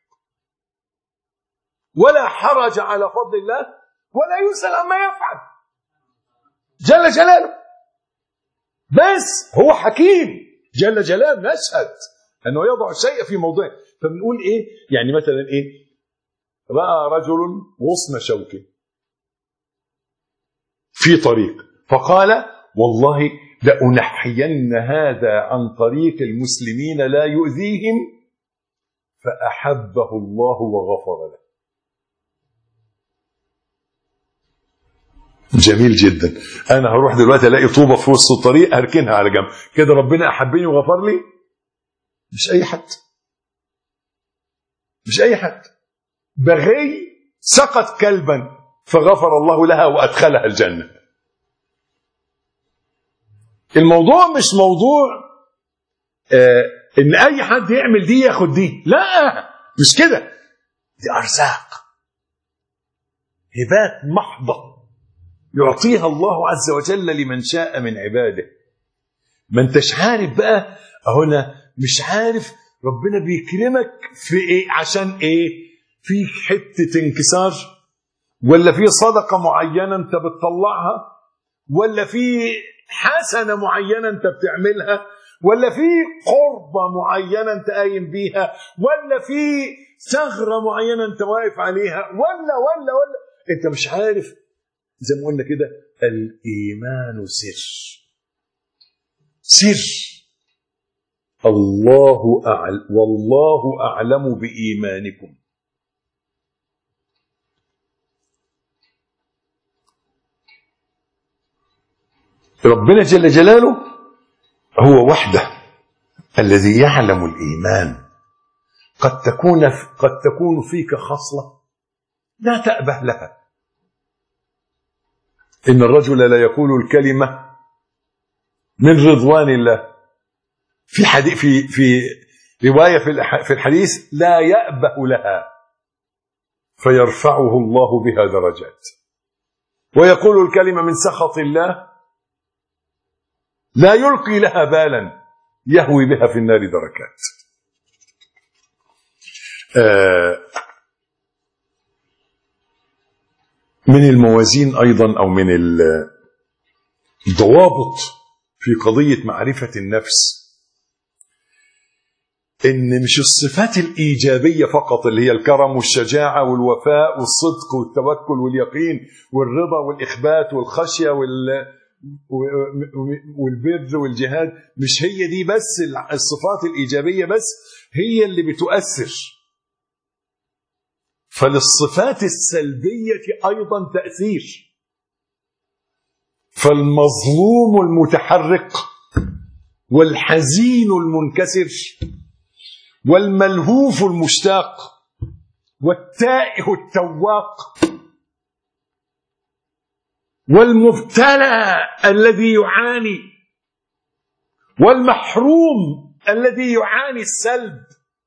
ولا حرج على فضل الله، ولا يسأل عما يفعل جل جلاله. بس هو حكيم جل جلاله، نشهد أنه يضع الشيء في موضعه. فبنقول إيه؟ يعني مثلا إيه؟ رأى رجل غصن شوك في طريق، فقال: والله لأنحين هذا عن طريق المسلمين لا يؤذيهم، فأحبه الله وغفر له. جميل جدا. أنا هروح دلوقتي ألاقي طوبة في وسط الطريق هركنها على جنب كده، ربنا أحبني وغفر لي؟ مش أي حد، مش أي حد. بغي سقط كلبا فغفر الله لها وأدخلها الجنة. الموضوع مش موضوع إن أي حد يعمل دي ياخد دي، لا، مش كده. دي أرزاق، هبات محضة يعطيها الله عز وجل لمن شاء من عباده. ما انتش عارف بقى هنا، مش عارف ربنا بيكرمك في ايه، عشان ايه؟ في حتة انكسار، ولا في صدقة معينة انت بتطلعها، ولا في حسنة معينة انت بتعملها، ولا في قربة معينة انت قايم بيها، ولا في ثغرة معينة انت واقف عليها، ولا انت مش عارف. زي ما قلنا كده، الإيمان سر، سر. والله أعلم بإيمانكم. ربنا جل جلاله هو وحده الذي يعلم الإيمان. قد تكون فيك خصلة لا تأبه لها. إن الرجل لا يقول الكلمة من رضوان الله. في حديث في رواية في الحديث: لا يأبه لها فيرفعه الله بها درجات. ويقول الكلمة من سخط الله لا يلقي لها بالا يهوي بها في النار دركات. من الموازين أيضا أو من الضوابط في قضية معرفة النفس، إن مش الصفات الإيجابية فقط اللي هي الكرم والشجاعة والوفاء والصدق والتوكل واليقين والرضا والإخبات والخشية والبر والجهاد، مش هي دي بس الصفات الإيجابية بس هي اللي بتؤثر. فللصفات السلبية أيضا تأثير. فالمظلوم المتحرق والحزين المنكسر والملهوف المشتاق والتائه التواق والمبتلى الذي يعاني والمحروم الذي يعاني السلب،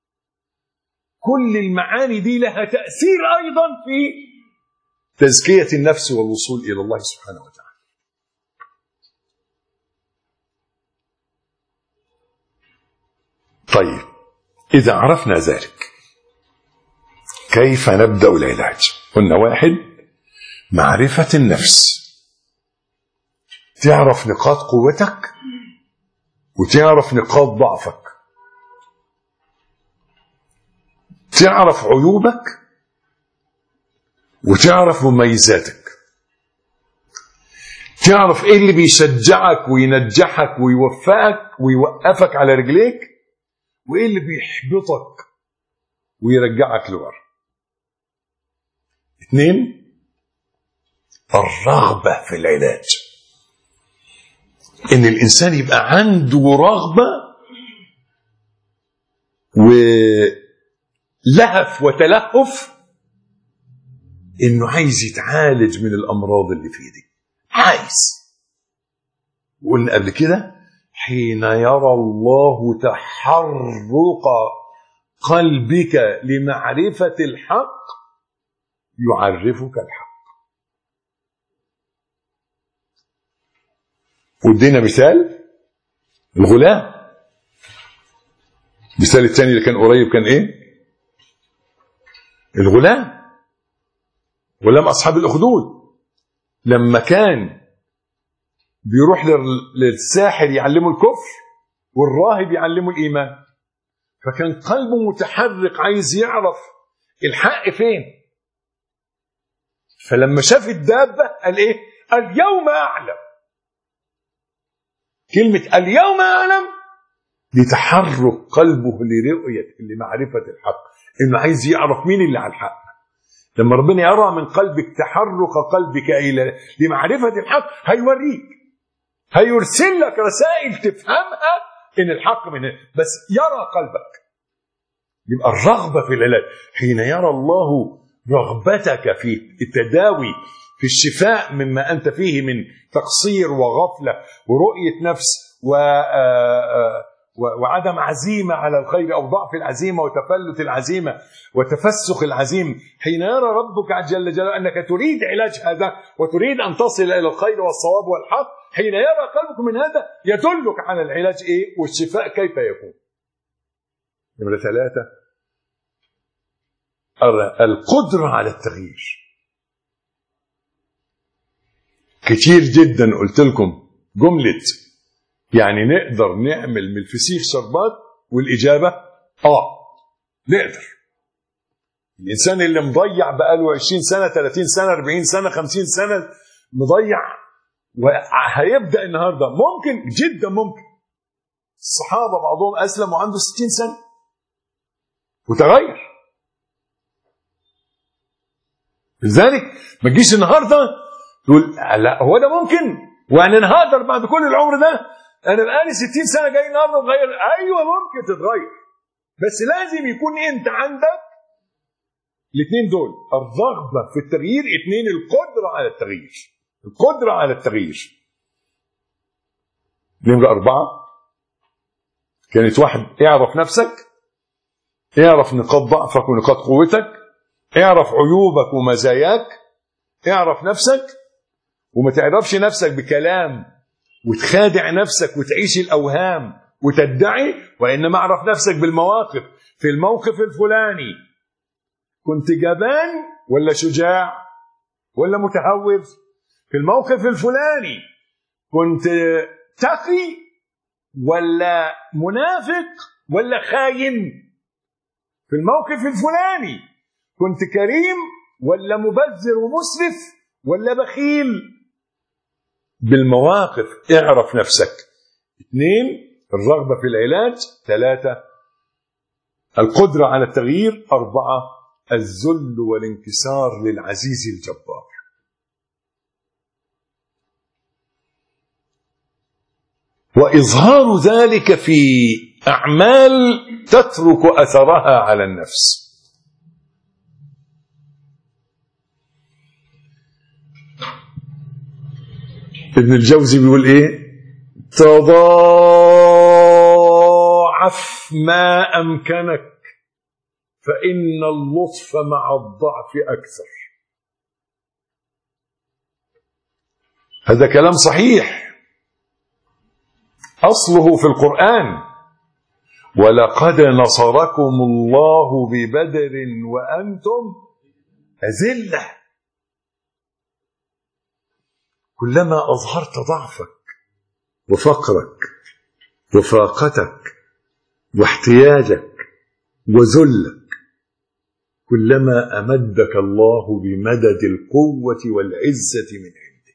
كل المعاني دي لها تأثير أيضا في تزكية النفس والوصول إلى الله سبحانه وتعالى. طيب، إذا عرفنا ذلك كيف نبدأ العلاج؟ قلنا: واحد، معرفة النفس، تعرف نقاط قوتك وتعرف نقاط ضعفك، تعرف عيوبك وتعرف مميزاتك، تعرف ايه اللي بيشجعك وينجحك ويوفقك ويوقفك على رجليك، وايه اللي بيحبطك ويرجعك لورا. 2، الرغبة في العلاج، ان الانسان يبقى عنده رغبة ولهف وتلهف انه عايز يتعالج من الامراض اللي فيه دي، عايز. وقلنا قبل كده حين يرى الله تحرك قلبك لمعرفة الحق يعرفك الحق. ودينا مثال الغلام. المثال الثاني اللي كان قريب كان ايه؟ الغلام، غلام اصحاب الاخدود، لما كان بيروح للساحر يعلمه الكفر والراهب يعلمه الايمان، فكان قلبه متحرك عايز يعرف الحق فين. فلما شاف الدابه قال ايه؟ اليوم اعلم. كلمه اليوم اعلم دي تحرك قلبه لمعرفه الحق، انه عايز يعرف مين اللي على الحق. لما ربنا يرى من قلبك تحرك قلبك لمعرفة الحق هيوريك، هيرسل لك رسائل تفهمها ان الحق من هنا، بس يرى قلبك. يبقى الرغبة في العلاج، حين يرى الله رغبتك في التداوي، في الشفاء مما أنت فيه من تقصير وغفلة ورؤية نفس وعدم عزيمة على الخير أو ضعف العزيمة وتفلت العزيمة وتفسخ العزيم، حين يرى ربك جل جلاله أنك تريد علاج هذا وتريد أن تصل إلى الخير والصواب والحق، حين يرى قلبك من هذا يدلك على العلاج إيه والشفاء كيف يكون. نمرة 3 القدرة على التغيير. كتير جدا قلت لكم جملة يعني نقدر نعمل من الفسيخ شربات، والإجابة نقدر. الإنسان اللي مضيع بقاله 20 سنة 30 سنة 40 سنة 50 سنة مضيع وهيبدأ النهاردة، ممكن جدا ممكن. الصحابة بعضهم أسلم وعنده 60 سنة وتغير. لذلك ما تجيش النهاردة تقول لا هو ده ممكن وأنا نهاجر بعد كل العمر ده، أنا بقالي 60 سنة جاي النهارده أتغير. أيوة ممكن تتغير، بس لازم يكون أنت عندك الاثنين دول، الرغبة في التغيير، 2 القدرة على التغيير. القدرة على التغيير. نمرة 4 كانت 1 اعرف نفسك، اعرف نقاط ضعفك ونقاط قوتك، اعرف عيوبك ومزاياك، اعرف نفسك وما تعرفش نفسك بكلام وتخادع نفسك وتعيش الأوهام وتدعي، وإنما اعرف نفسك بالمواقف. في الموقف الفلاني كنت جبان ولا شجاع ولا متهور؟ في الموقف الفلاني كنت تقي ولا منافق ولا خاين؟ في الموقف الفلاني كنت كريم ولا مبذر ومسرف ولا بخيل؟ بالمواقف اعرف نفسك. 2 الرغبة في العلاج. 3 القدرة على التغيير. 4 الذل والانكسار للعزيز الجبار. وإظهار ذلك في أعمال تترك أثرها على النفس. ابن الجوزي بيقول ايه؟ تضاعف ما أمكنك فإن اللطف مع الضعف أكثر. هذا كلام صحيح، أصله في القرآن: ولقد نصركم الله ببدر وأنتم أذلة. كلما أظهرت ضعفك وفقرك وفاقتك واحتياجك وذلك، كلما أمدك الله بمدد القوة والعزة من عنده.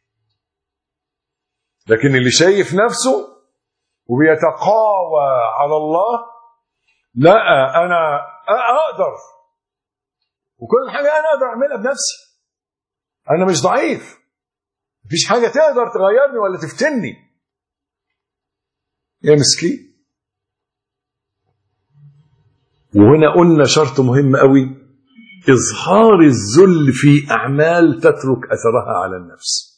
لكن اللي شايف نفسه وبيتقاوى على الله، لا أنا أقدر وكل حاجة أنا أقدر أعملها بنفسي، أنا مش ضعيف، مفيش حاجة تقدر تغيرني ولا تفتني. يا مسكين. وهنا قلنا شرط مهم قوي: إظهار الذل في أعمال تترك أثرها على النفس.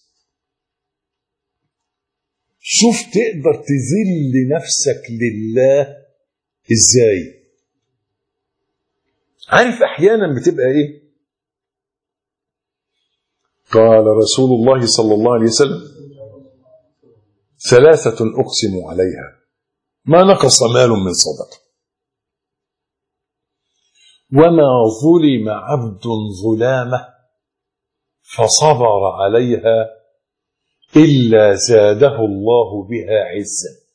شوف تقدر تذل نفسك لله إزاي؟ عارف أحيانا بتبقى إيه؟ قال رسول الله صلى الله عليه وسلم: 3 أقسم عليها ما نقص مال من صدقة، وما ظلم عبد ظلامة فصبر عليها إلا زاده الله بها عزا.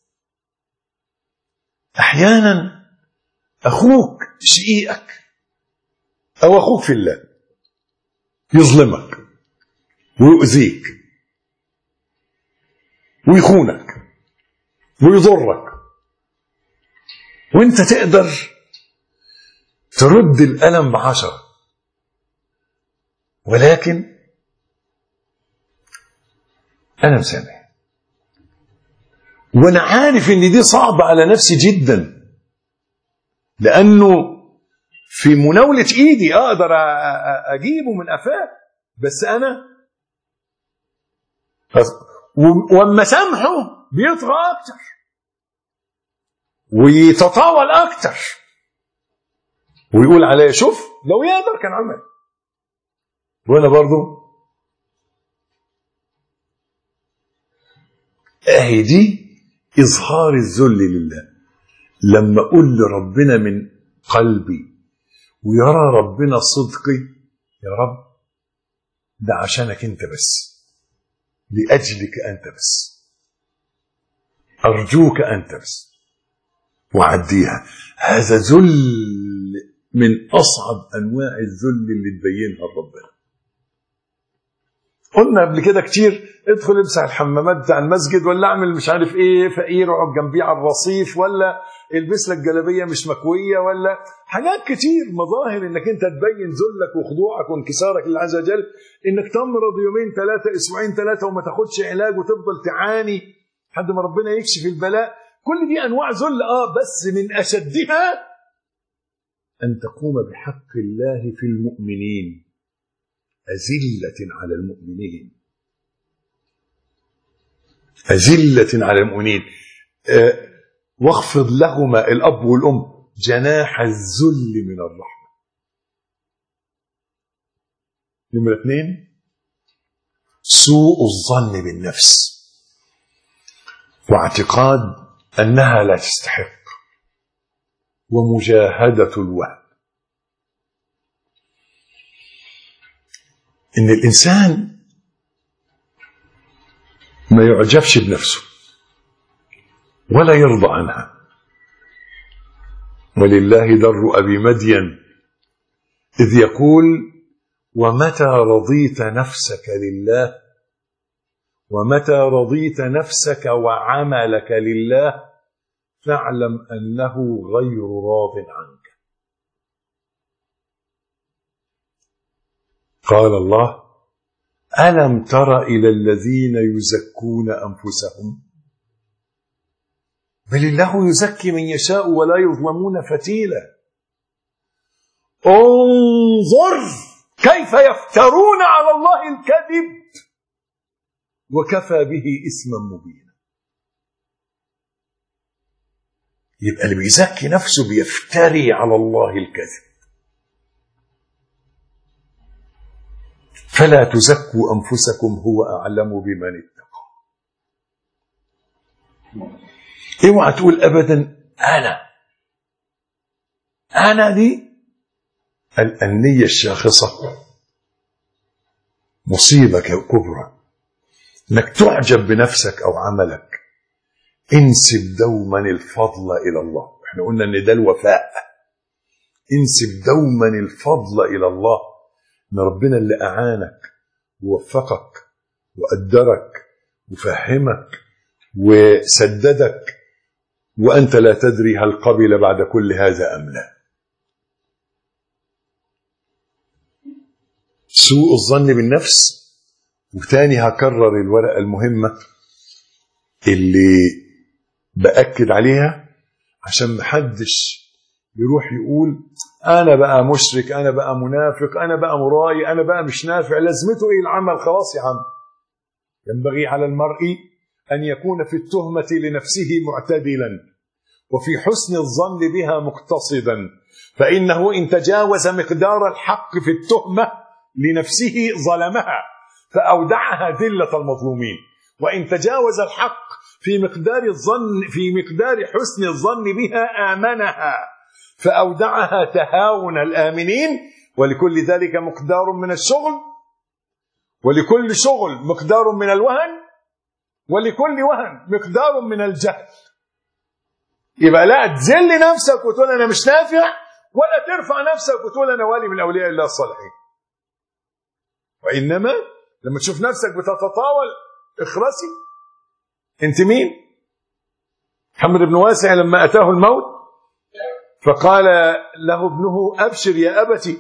أحيانا أخوك شقيقك أو أخوك في الله يظلمك ويؤذيك ويخونك ويضرك، وانت تقدر ترد الألم ب10، ولكن أنا مسامح، وأنا عارف إن دي صعبة على نفسي جدا، لأنه في مناولة إيدي أقدر أجيبه من قفاه، بس أنا وأما سامحه بيطغى أكتر ويتطاول أكتر ويقول عليه: شوف لو يقدر كان عمل. وأنا برضو أهي دي إظهار الذل لله. لما أقول لربنا من قلبي ويرى ربنا صدقي: يا رب ده عشانك أنت بس، لأجلك أنت بس، أرجوك أنت بس، وعديها. هذا ذل من أصعب أنواع الذل اللي تبينها ربنا. قلنا قبل كده كتير: ادخل امسح الحمامات بتاع المسجد، ولا اعمل مش عارف ايه فقير اقعد جنبيه على الرصيف، ولا البس لك جلابيه مش مكويه، ولا حاجات كتير، مظاهر انك انت تبين ذلك وخضوعك وانكسارك لله عز وجل. انك تمرض 2 3 اسبوعين 3 وما تاخدش علاج وتفضل تعاني لحد ما ربنا يكشف البلاء. كل دي انواع ذل، بس من اشدها ان تقوم بحق الله في المؤمنين أذلة على المؤمنين، أذلة على المؤمنين، واخفض لهما الأب والأم جناح الذل من الرحمة. نمرة 2: سوء الظن بالنفس واعتقاد أنها لا تستحق، ومجاهدة الوهم. إن الإنسان ما يعجبش بنفسه ولا يرضى عنها. ولله در أبي مدين إذ يقول: ومتى رضيت نفسك لله، ومتى رضيت نفسك وعملك لله، فاعلم أنه غير راض عنك. قال الله: ألم تر إلى الذين يزكون أنفسهم؟ بل الله يزكي من يشاء ولا يظلمون فتيلا. انظر كيف يفترون على الله الكذب وكفى به إثما مبينا. يبقى اللي بيزكي نفسه بيفتري على الله الكذب. فلا تزكوا أنفسكم هو أعلم بمن اتقى. اوعى تقول أبدا أنا دي الأنية الشاخصة مصيبة كبرى. انك تعجب بنفسك أو عملك. انسب دوما الفضل إلى الله. احنا قلنا ان ده الوفاء. انسب دوما الفضل إلى الله، ان ربنا اللي أعانك ووفقك وقدرك وفهمك وسددك، وأنت لا تدري هل قبل بعد كل هذا أم لا. سوء الظن بالنفس. وتاني هكرر الورقة المهمة اللي بأكد عليها عشان محدش يروح يقول أنا بقى مشرك، أنا بقى منافق، أنا بقى مرائي، أنا بقى مش نافع، لازمته إيه العمل؟ خلاص يا عم. ينبغي على المرء أن يكون في التهمة لنفسه معتدلا، وفي حسن الظن بها مقتصدا، فإنه إن تجاوز مقدار الحق في التهمة لنفسه ظلمها فأودعها ذلة المظلومين، وإن تجاوز الحق في مقدار حسن الظن بها آمنها فأودعها تهاون الآمنين. ولكل ذلك مقدار من الشغل، ولكل شغل مقدار من الوهن، ولكل وهن مقدار من الجهل. يبقى لا تذل نفسك وتقول أنا مش نافع، ولا ترفع نفسك وتقول أنا ولي من أولياء الله الصالحين. وإنما لما تشوف نفسك بتتطاول اخرسي. أنت مين؟ محمد بن واسع لما أتاه الموت فقال له ابنه أبشر يا أبتي،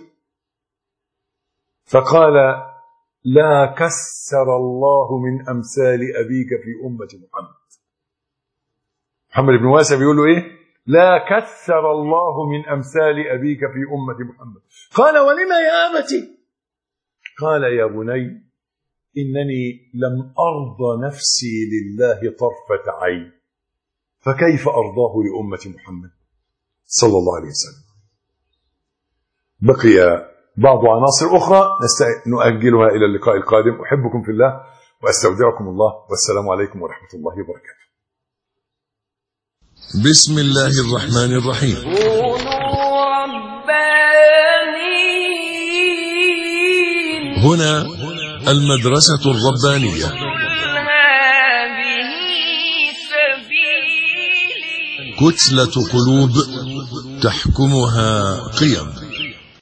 فقال لا كسر الله من أمثال أبيك في أمة محمد. محمد بن واسع بيقول له إيه؟ لا كسر الله من أمثال أبيك في أمة محمد. قال ولما يا أبتي؟ قال يا بني إنني لم أرضى نفسي لله طرفة عين، فكيف أرضاه لأمة محمد صلى الله عليه وسلم. بقي بعض عناصر أخرى نؤجلها إلى اللقاء القادم. أحبكم في الله وأستودعكم الله، والسلام عليكم ورحمة الله وبركاته. بسم الله الرحمن الرحيم. كونوا ربانيين. هنا المدرسة الربانية. هذه سبيلي. كتلة قلوب تحكمها قيم.